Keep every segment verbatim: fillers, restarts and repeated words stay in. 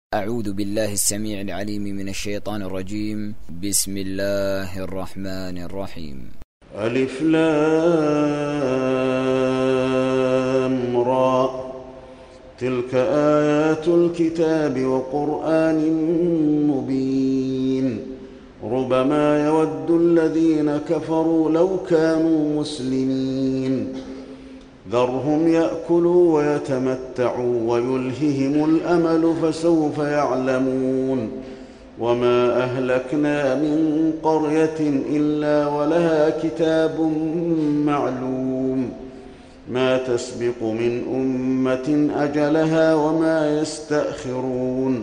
أعوذ بالله السميع العليم من الشيطان الرجيم. بسم الله الرحمن الرحيم. ألف لام را تلك آيات الكتاب وقرآن مبين ربما يود الذين كفروا لو كانوا مسلمين ذرهم يأكلوا ويتمتعوا ويلههم الأمل فسوف يعلمون وما أهلكنا من قرية إلا ولها كتاب معلوم ما تسبق من أمة أجلها وما يستأخرون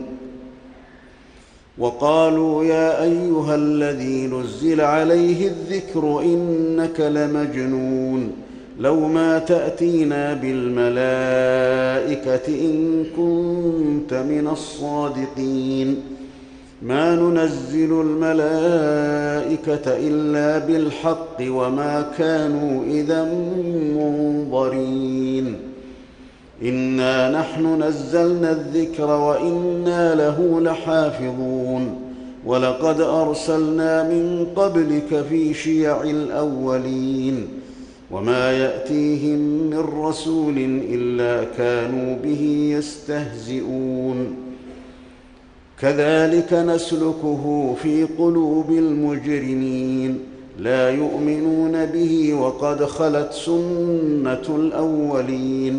وقالوا يا أيها الذي نزل عليه الذكر إنك لمجنون لو ما تأتينا بالملائكة إن كنت من الصادقين ما ننزل الملائكة إلا بالحق وما كانوا إذا منظرين إنا نحن نزلنا الذكر وإنا له لحافظون ولقد أرسلنا من قبلك في شيع الأولين وما يأتيهم من رسول إلا كانوا به يستهزئون كذلك نسلكه في قلوب المجرمين لا يؤمنون به وقد خلت سنة الأولين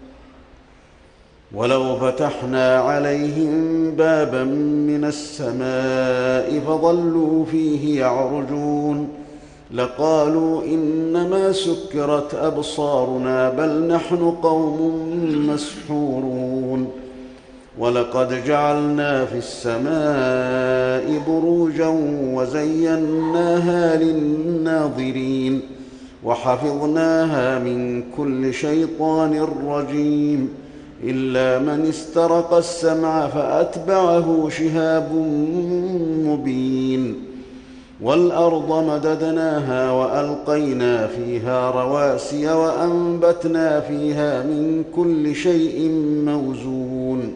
ولو فتحنا عليهم بابا من السماء فظلوا فيه يعرجون لقالوا إنما سكرت أبصارنا بل نحن قوم مسحورون ولقد جعلنا في السماء بروجا وزيناها للناظرين وحفظناها من كل شيطان رجيم إلا من استرق السمع فأتبعه شهاب مبين والأرض مددناها وألقينا فيها رواسي وأنبتنا فيها من كل شيء موزون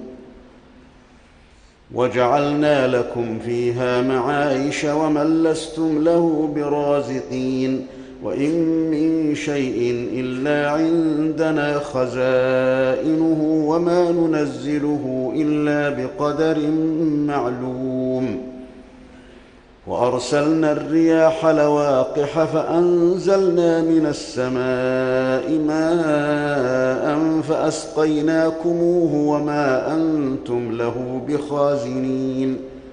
وجعلنا لكم فيها معايش ومن لستم له برازقين وإن من شيء إلا عندنا خزائنه وما ننزله إلا بقدر معلوم وأرسلنا الرياح لواقح فأنزلنا من السماء ماء فأسقيناكموه وما أنتم له بخازنين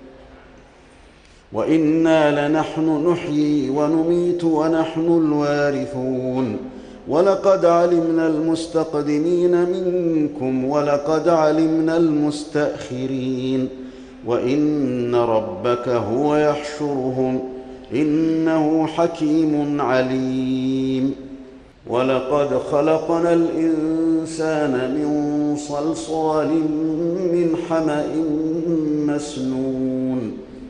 وإنا لنحن نحيي ونميت ونحن الوارثون ولقد علمنا المستقدمين منكم ولقد علمنا المستأخرين وإن ربك هو يحشرهم إنه حكيم عليم ولقد خلقنا الإنسان من صلصال من حمأ مسنون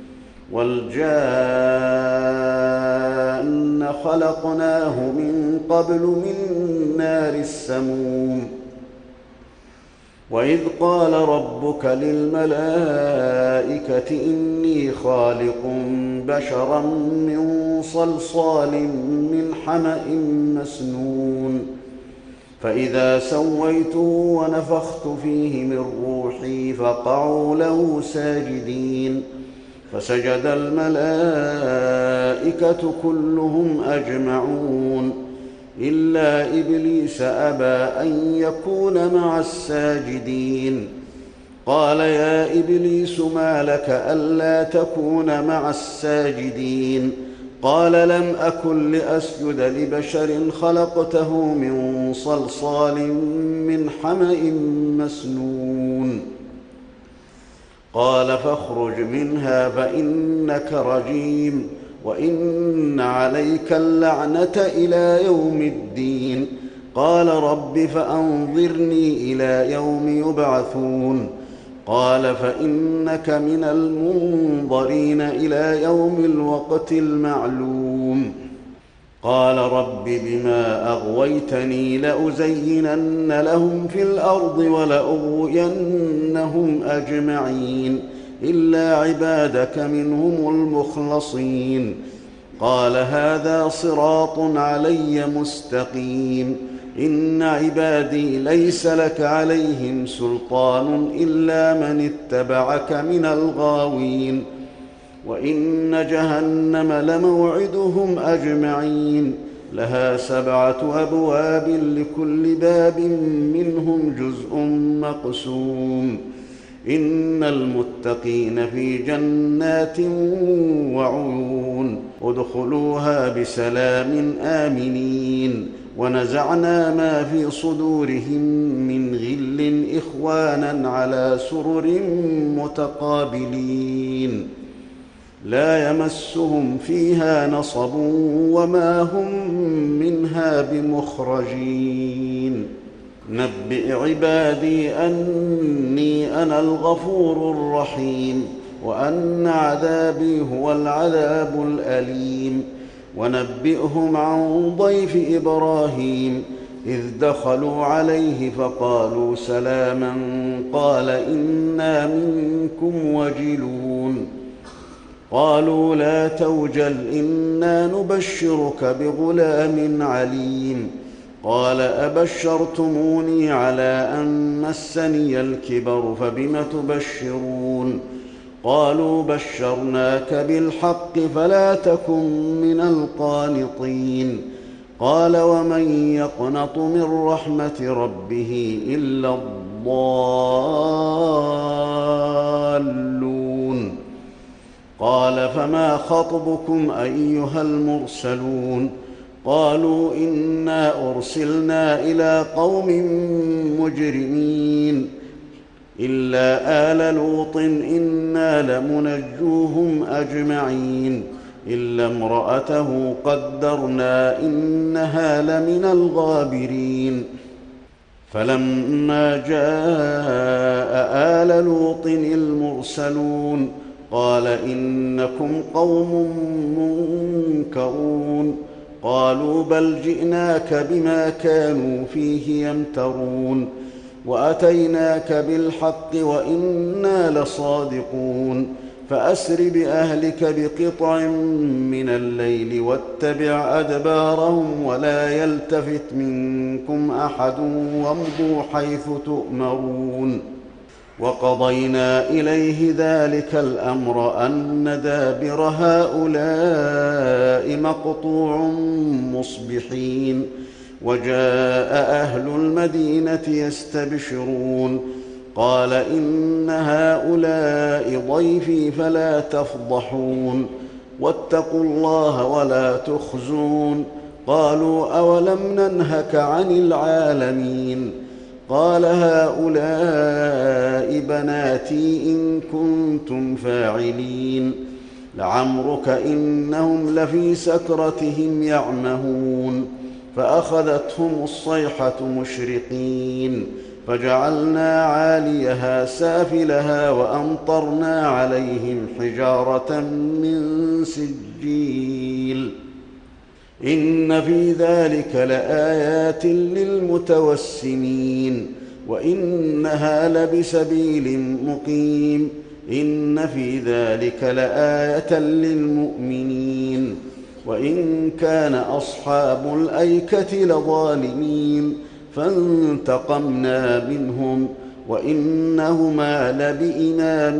والجان خلقناه من قبل من نار السموم وإذ قال ربك للملائكة إني خالق بشرا من صلصال من حمأ مسنون فإذا سويته ونفخت فيه من روحي فقعوا له ساجدين فسجد الملائكة كلهم أجمعون إلا إبليس أبى أن يكون مع الساجدين قال يا إبليس ما لك ألا تكون مع الساجدين قال لم أكن لأسجد لبشر خلقته من صلصال من حمأ مسنون قال فاخرج منها فإنك رجيم وإن عليك اللعنة إلى يوم الدين قال رب فأنظرني إلى يوم يبعثون قال فإنك من المنظرين إلى يوم الوقت المعلوم قال رب بما أغويتني لأزينن لهم في الأرض ولأغوينهم أجمعين إلا عبادك منهم المخلصين. قال هذا صراط علي مستقيم. إن عبادي ليس لك عليهم سلطان إلا من اتبعك من الغاوين. وإن جهنم لموعدهم أجمعين لها سبعة أبواب لكل باب منهم جزء مقسوم. إن المتقين في جنات وعيون ادخلوها بسلام آمنين. ونزعنا ما في صدورهم من غل إخوانا على سرر متقابلين لا يمسهم فيها نصب وما هم منها بمخرجين. نبئ عبادي أني أنا الغفور الرحيم وأن عذابي هو العذاب الأليم. ونبئهم عن ضيف إبراهيم إذ دخلوا عليه فقالوا سلاما قال إنا منكم وجلون. قالوا لا توجل إنا نبشرك بغلام عليم. قال أبشرتموني على أن مسني الكبر فبم تبشرون. قالوا بشرناك بالحق فلا تكن من القانطين. قال ومن يقنط من رحمة ربه إلا الضالون. قال فما خطبكم أيها المرسلون؟ قالوا إنا أرسلنا إلى قوم مجرمين إلا آل لوط إنا لمنجوهم أجمعين إلا امرأته قدرنا إنها لمن الغابرين. فلما جاء آل لوط المرسلون قال إنكم قوم منكرون. قالوا بل جئناك بما كانوا فيه يمترون وأتيناك بالحق وإنا لصادقون. فأسر بأهلك بقطع من الليل واتبع أدبارهم ولا يلتفت منكم أحد وامضوا حيث تؤمرون. وقضينا إليه ذلك الأمر أن دابر هؤلاء مقطوع مصبحين. وجاء أهل المدينة يستبشرون قال إن هؤلاء ضيفي فلا تفضحون واتقوا الله ولا تخزون. قالوا أولم ننهك عن العالمين؟ قال هؤلاء بناتي إن كنتم فاعلين. لعمرك إنهم لفي سكرتهم يعمهون. فأخذتهم الصيحة مشرقين فجعلنا عاليها سافلها وأمطرنا عليهم حجارة من سجيل. إن في ذلك لآيات للمتوسمين وإنها لبسبيل مقيم. إن في ذلك لآية للمؤمنين. وإن كان أصحاب الأيكة لظالمين فانتقمنا منهم وإنهما لبإمام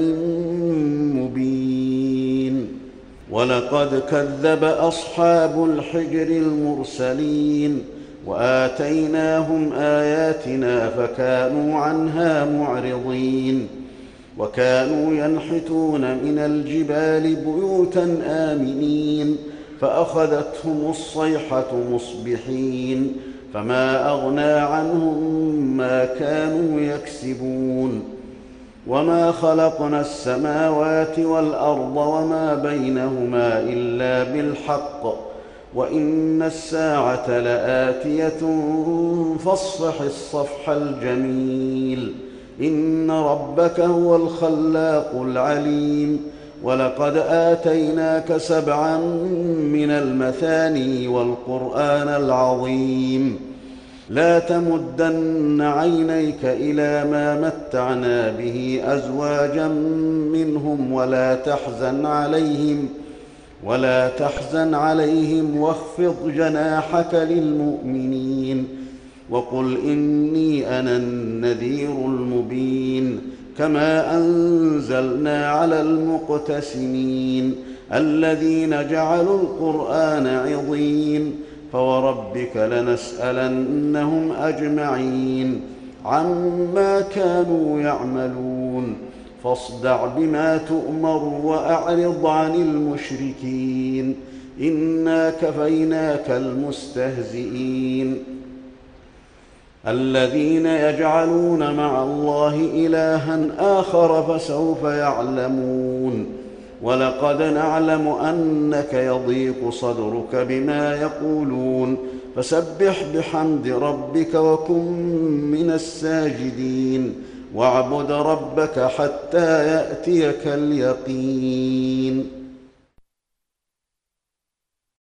مبين. ولقد كذب أصحاب الحجر المرسلين وآتيناهم آياتنا فكانوا عنها معرضين. وكانوا ينحتون من الجبال بيوتا آمنين فأخذتهم الصيحة مصبحين فما أغنى عنهم ما كانوا يكسبون. وما خلقنا السماوات والأرض وما بينهما إلا بالحق وإن الساعة لآتية فاصفح الصفح الجميل. إن ربك هو الخلاق العليم. ولقد آتيناك سبعا من المثاني والقرآن العظيم لا تمدن عينيك إلى ما متعنا به أزواجا منهم ولا تحزن عليهم ولا تحزن عليهم واخفض جناحك للمؤمنين وقل إني أنا النذير المبين كما أنزلنا على المقتسمين الذين جعلوا القرآن عضين فوربك لنسألنهم أجمعين عما كانوا يعملون فاصدع بما تؤمر وأعرض عن المشركين إنا كفيناك المستهزئين الذين يجعلون مع الله إلها آخر فسوف يعلمون ولقد نعلم أنك يضيق صدرك بما يقولون فسبح بحمد ربك وكن من الساجدين واعبد ربك حتى يأتيك اليقين